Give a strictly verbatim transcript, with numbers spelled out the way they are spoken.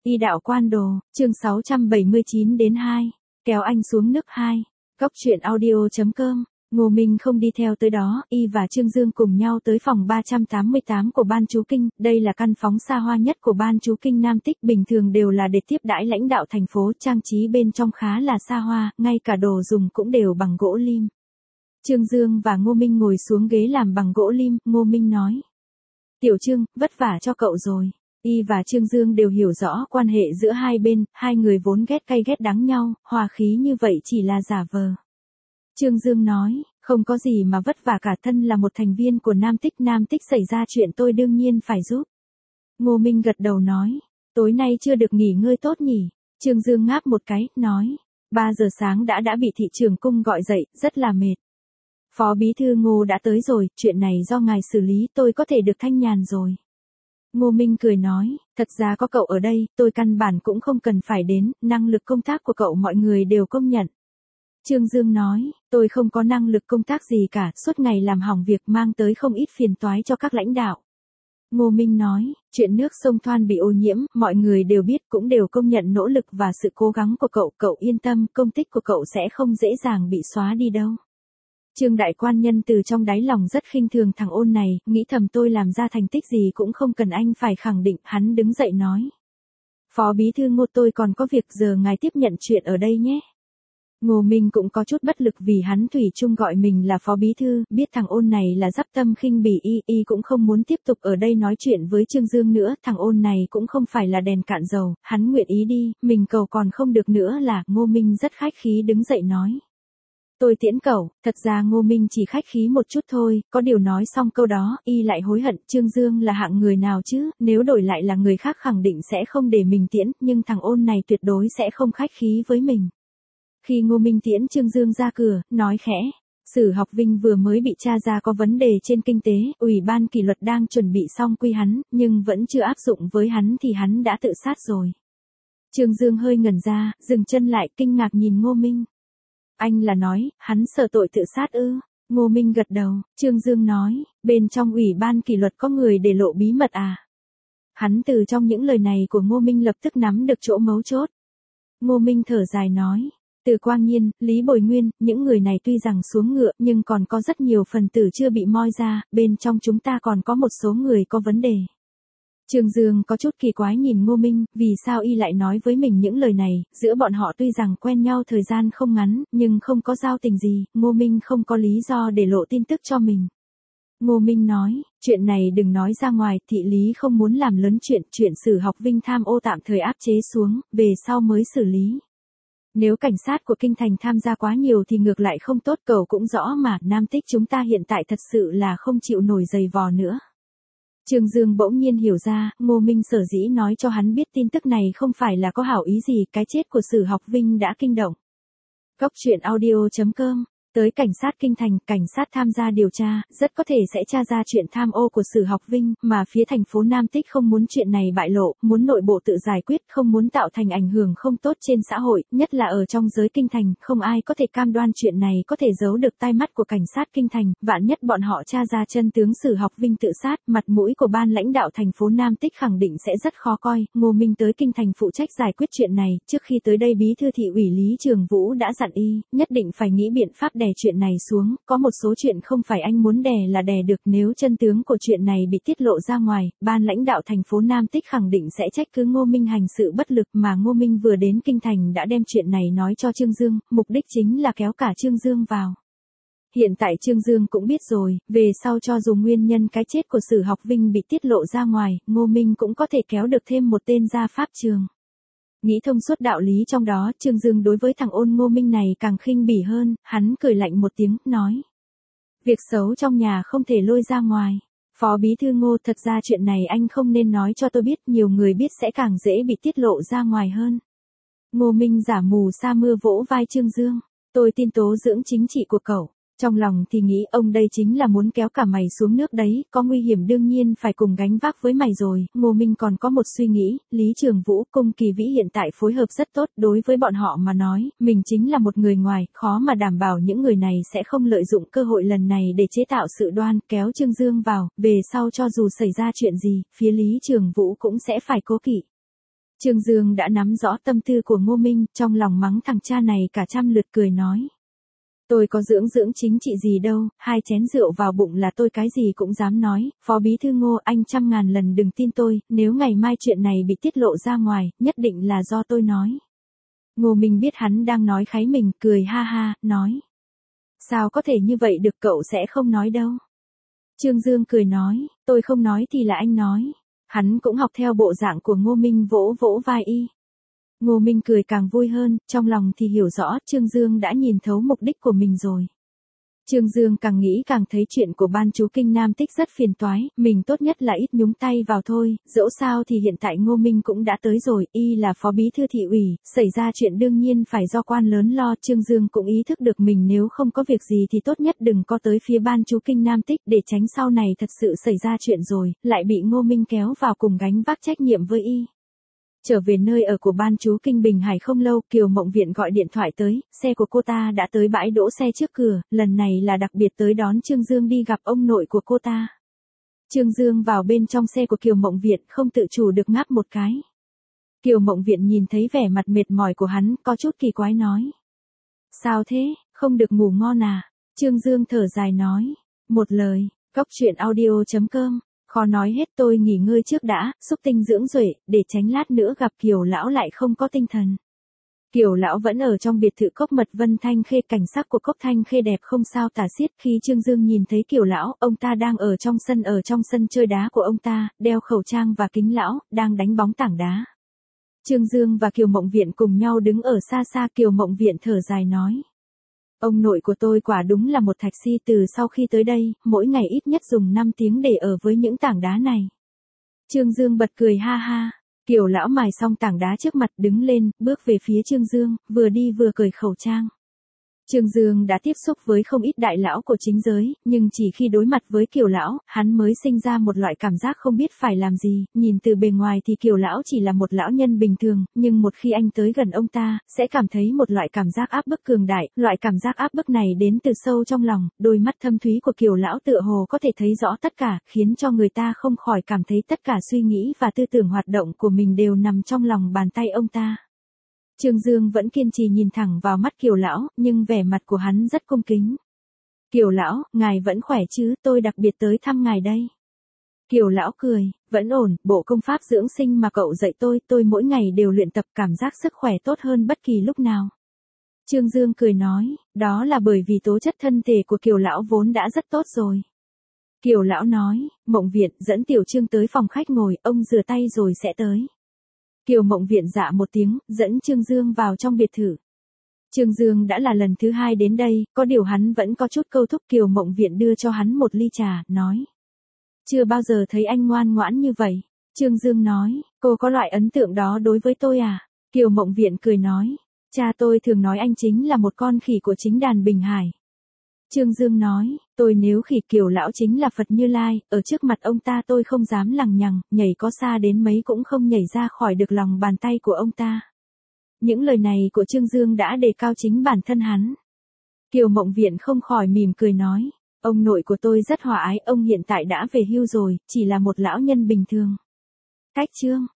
Y đạo quan đồ, chương sáu trăm bảy mươi chín đến hai, kéo anh xuống nước hai. Góc truyện audio chấm com. Ngô Minh không đi theo tới đó, Y và Trương Dương cùng nhau tới phòng ba trăm tám mươi tám của Ban Chú Kinh, đây là căn phóng xa hoa nhất của Ban Chú Kinh Nam Tích, bình thường đều là để tiếp đãi lãnh đạo thành phố, trang trí bên trong khá là xa hoa, ngay cả đồ dùng cũng đều bằng gỗ lim. Trương Dương và Ngô Minh ngồi xuống ghế làm bằng gỗ lim, Ngô Minh nói: "Tiểu Trương, vất vả cho cậu rồi." Y và Trương Dương đều hiểu rõ quan hệ giữa hai bên, hai người vốn ghét cay ghét đắng nhau, hòa khí như vậy chỉ là giả vờ. Trương Dương nói: "Không có gì mà vất vả cả, thân là một thành viên của Nam Tích, Nam Tích xảy ra chuyện tôi đương nhiên phải giúp." Ngô Minh gật đầu nói: "Tối nay chưa được nghỉ ngơi tốt nhỉ?" Trương Dương ngáp một cái, nói: ba giờ sáng đã đã bị thị trưởng cung gọi dậy, rất là mệt." "Phó bí thư Ngô đã tới rồi, chuyện này do ngài xử lý, tôi có thể được thanh nhàn rồi." Ngô Minh cười nói: "Thật ra có cậu ở đây, tôi căn bản cũng không cần phải đến, năng lực công tác của cậu mọi người đều công nhận." Trương Dương nói: "Tôi không có năng lực công tác gì cả, suốt ngày làm hỏng việc, mang tới không ít phiền toái cho các lãnh đạo." Ngô Minh nói: "Chuyện nước sông Thoan bị ô nhiễm, mọi người đều biết, cũng đều công nhận nỗ lực và sự cố gắng của cậu, cậu yên tâm, công tích của cậu sẽ không dễ dàng bị xóa đi đâu." Trương đại quan nhân từ trong đáy lòng rất khinh thường thằng ôn này, nghĩ thầm tôi làm ra thành tích gì cũng không cần anh phải khẳng định, hắn đứng dậy nói: "Phó bí thư Ngô, tôi còn có việc, giờ ngài tiếp nhận chuyện ở đây nhé." Ngô Minh cũng có chút bất lực vì hắn thủy chung gọi mình là phó bí thư, biết thằng ôn này là dắp tâm khinh bỉ y, y cũng không muốn tiếp tục ở đây nói chuyện với Trương Dương nữa, thằng ôn này cũng không phải là đèn cạn dầu, hắn nguyện ý đi, mình cầu còn không được nữa là. Ngô Minh rất khách khí đứng dậy nói: "Tôi tiễn cậu." Thật ra Ngô Minh chỉ khách khí một chút thôi, có điều nói xong câu đó, y lại hối hận, Trương Dương là hạng người nào chứ, nếu đổi lại là người khác khẳng định sẽ không để mình tiễn, nhưng thằng ôn này tuyệt đối sẽ không khách khí với mình. Khi Ngô Minh tiễn Trương Dương ra cửa, nói khẽ: "Sử Học Vinh vừa mới bị tra ra có vấn đề trên kinh tế, Ủy ban kỷ luật đang chuẩn bị xong quy hắn, nhưng vẫn chưa áp dụng với hắn thì hắn đã tự sát rồi." Trương Dương hơi ngẩn ra, dừng chân lại, kinh ngạc nhìn Ngô Minh. "Anh là nói, hắn sợ tội tự sát ư?" Ngô Minh gật đầu. Trương Dương nói: "Bên trong Ủy ban kỷ luật có người để lộ bí mật à?" Hắn từ trong những lời này của Ngô Minh lập tức nắm được chỗ mấu chốt. Ngô Minh thở dài nói: "Từ Quang Nhiên, Lý Bồi Nguyên, những người này tuy rằng xuống ngựa nhưng còn có rất nhiều phần tử chưa bị moi ra, bên trong chúng ta còn có một số người có vấn đề." Trương Dương có chút kỳ quái nhìn Ngô Minh, vì sao y lại nói với mình những lời này, giữa bọn họ tuy rằng quen nhau thời gian không ngắn, nhưng không có giao tình gì, Ngô Minh không có lý do để lộ tin tức cho mình. Ngô Minh nói: "Chuyện này đừng nói ra ngoài, thị lý không muốn làm lớn chuyện, chuyện Sử Học Vinh tham ô tạm thời áp chế xuống, về sau mới xử lý. Nếu cảnh sát của Kinh Thành tham gia quá nhiều thì ngược lại không tốt, cậu cũng rõ mà, Nam Tích chúng ta hiện tại thật sự là không chịu nổi giày vò nữa." Trương Dương bỗng nhiên hiểu ra, Ngô Minh sở dĩ nói cho hắn biết tin tức này không phải là có hảo ý gì, cái chết của Sử Học Vinh đã kinh động. Góc truyện audio chấm com. Tới cảnh sát Kinh Thành, cảnh sát tham gia điều tra, rất có thể sẽ tra ra chuyện tham ô của Sử Học Vinh, mà phía thành phố Nam Tích không muốn chuyện này bại lộ, muốn nội bộ tự giải quyết, không muốn tạo thành ảnh hưởng không tốt trên xã hội, nhất là ở trong giới Kinh Thành, không ai có thể cam đoan chuyện này có thể giấu được tai mắt của cảnh sát Kinh Thành, vạn nhất bọn họ tra ra chân tướng Sử Học Vinh tự sát, mặt mũi của ban lãnh đạo thành phố Nam Tích khẳng định sẽ rất khó coi. Ngô Minh tới Kinh Thành phụ trách giải quyết chuyện này, trước khi tới đây bí thư thị ủy Lý Trường Vũ đã dặn y, nhất định phải nghĩ biện pháp đè chuyện này xuống, có một số chuyện không phải anh muốn đè là đè được, nếu chân tướng của chuyện này bị tiết lộ ra ngoài, ban lãnh đạo thành phố Nam Tích khẳng định sẽ trách cứ Ngô Minh hành sự bất lực, mà Ngô Minh vừa đến Kinh Thành đã đem chuyện này nói cho Trương Dương, mục đích chính là kéo cả Trương Dương vào. Hiện tại Trương Dương cũng biết rồi, về sau cho dù nguyên nhân cái chết của Sử Học Vinh bị tiết lộ ra ngoài, Ngô Minh cũng có thể kéo được thêm một tên ra pháp trường. Nghĩ thông suốt đạo lý trong đó, Trương Dương đối với thằng ôn Ngô Minh này càng khinh bỉ hơn, hắn cười lạnh một tiếng, nói: "Việc xấu trong nhà không thể lôi ra ngoài. Phó bí thư Ngô, thật ra chuyện này anh không nên nói cho tôi biết, nhiều người biết sẽ càng dễ bị tiết lộ ra ngoài hơn." Ngô Minh giả mù sa mưa vỗ vai Trương Dương: "Tôi tin tố dưỡng chính trị của cậu." Trong lòng thì nghĩ ông đây chính là muốn kéo cả mày xuống nước đấy, có nguy hiểm đương nhiên phải cùng gánh vác với mày rồi. Ngô Minh còn có một suy nghĩ, Lý Trường Vũ, Cung Kỳ Vĩ hiện tại phối hợp rất tốt, đối với bọn họ mà nói, mình chính là một người ngoài, khó mà đảm bảo những người này sẽ không lợi dụng cơ hội lần này để chế tạo sự đoan, kéo Trương Dương vào, về sau cho dù xảy ra chuyện gì, phía Lý Trường Vũ cũng sẽ phải cố kỵ. Trương Dương đã nắm rõ tâm tư của Ngô Minh, trong lòng mắng thằng cha này cả trăm lượt, cười nói. Tôi có dưỡng dưỡng chính trị gì đâu, hai chén rượu vào bụng là tôi cái gì cũng dám nói, Phó Bí Thư Ngô, anh trăm ngàn lần đừng tin tôi, nếu ngày mai chuyện này bị tiết lộ ra ngoài, nhất định là do tôi nói. Ngô Minh biết hắn đang nói kháy mình, cười ha ha, nói. Sao có thể như vậy được, cậu sẽ không nói đâu. Trương Dương cười nói, tôi không nói thì là anh nói. Hắn cũng học theo bộ dạng của Ngô Minh, vỗ vỗ vai y. Ngô Minh cười càng vui hơn, trong lòng thì hiểu rõ Trương Dương đã nhìn thấu mục đích của mình rồi. Trương Dương càng nghĩ càng thấy chuyện của ban chú Kinh Nam Tích rất phiền toái, mình tốt nhất là ít nhúng tay vào thôi, dẫu sao thì hiện tại Ngô Minh cũng đã tới rồi, y là phó bí thư thị ủy, xảy ra chuyện đương nhiên phải do quan lớn lo. Trương Dương cũng ý thức được mình nếu không có việc gì thì tốt nhất đừng có tới phía ban chú Kinh Nam Tích, để tránh sau này thật sự xảy ra chuyện rồi, lại bị Ngô Minh kéo vào cùng gánh vác trách nhiệm với y. Trở về nơi ở của ban chú Kinh Bình Hải không lâu, Kiều Mộng Viện gọi điện thoại tới, xe của cô ta đã tới bãi đỗ xe trước cửa, lần này là đặc biệt tới đón Trương Dương đi gặp ông nội của cô ta. Trương Dương vào bên trong xe của Kiều Mộng Viện, không tự chủ được ngáp một cái. Kiều Mộng Viện nhìn thấy vẻ mặt mệt mỏi của hắn, có chút kỳ quái nói. Sao thế, không được ngủ ngon à? Trương Dương thở dài nói. Một lời, Cóc Truyện Audio chấm com. Khó nói hết, tôi nghỉ ngơi trước đã, xúc tinh dưỡng duệ, để tránh lát nữa gặp Kiều lão lại không có tinh thần. Kiều lão vẫn ở trong biệt thự Cốc Mật Vân Thanh Khê, cảnh sắc của Cốc Thanh Khê đẹp không sao tả xiết. Khi Trương Dương nhìn thấy Kiều lão, ông ta đang ở trong sân ở trong sân chơi đá của ông ta, đeo khẩu trang và kính lão, đang đánh bóng tảng đá. Trương Dương và Kiều Mộng Viện cùng nhau đứng ở xa xa. Kiều Mộng Viện thở dài nói. Ông nội của tôi quả đúng là một thạch si, từ sau khi tới đây, mỗi ngày ít nhất dùng năm tiếng để ở với những tảng đá này. Trương Dương bật cười ha ha. Kiều lão mài xong tảng đá trước mặt, đứng lên, bước về phía Trương Dương, vừa đi vừa cởi khẩu trang. Trương Dương đã tiếp xúc với không ít đại lão của chính giới, nhưng chỉ khi đối mặt với Kiều lão, hắn mới sinh ra một loại cảm giác không biết phải làm gì. Nhìn từ bề ngoài thì Kiều lão chỉ là một lão nhân bình thường, nhưng một khi anh tới gần ông ta, sẽ cảm thấy một loại cảm giác áp bức cường đại. Loại cảm giác áp bức này đến từ sâu trong lòng, đôi mắt thâm thúy của Kiều lão tựa hồ có thể thấy rõ tất cả, khiến cho người ta không khỏi cảm thấy tất cả suy nghĩ và tư tưởng hoạt động của mình đều nằm trong lòng bàn tay ông ta. Trương Dương vẫn kiên trì nhìn thẳng vào mắt Kiều lão, nhưng vẻ mặt của hắn rất cung kính. Kiều lão, ngài vẫn khỏe chứ, tôi đặc biệt tới thăm ngài đây. Kiều lão cười, vẫn ổn, bộ công pháp dưỡng sinh mà cậu dạy tôi, tôi mỗi ngày đều luyện tập, cảm giác sức khỏe tốt hơn bất kỳ lúc nào. Trương Dương cười nói, đó là bởi vì tố chất thân thể của Kiều lão vốn đã rất tốt rồi. Kiều lão nói, Mộng Viện dẫn Tiểu Trương tới phòng khách ngồi, ông rửa tay rồi sẽ tới. Kiều Mộng Viện dạ một tiếng, dẫn Trương Dương vào trong biệt thự. Trương Dương đã là lần thứ hai đến đây, có điều hắn vẫn có chút câu thúc. Kiều Mộng Viện đưa cho hắn một ly trà, nói. Chưa bao giờ thấy anh ngoan ngoãn như vậy. Trương Dương nói, cô có loại ấn tượng đó đối với tôi à? Kiều Mộng Viện cười nói, cha tôi thường nói anh chính là một con khỉ của chính đàn Bình Hải. Trương Dương nói, tôi nếu khỉ, Kiều lão chính là Phật Như Lai, ở trước mặt ông ta tôi không dám lằng nhằng, nhảy có xa đến mấy cũng không nhảy ra khỏi được lòng bàn tay của ông ta. Những lời này của Trương Dương đã đề cao chính bản thân hắn. Kiều Mộng Viện không khỏi mỉm cười nói, ông nội của tôi rất hòa ái, ông hiện tại đã về hưu rồi, chỉ là một lão nhân bình thường. Cách chương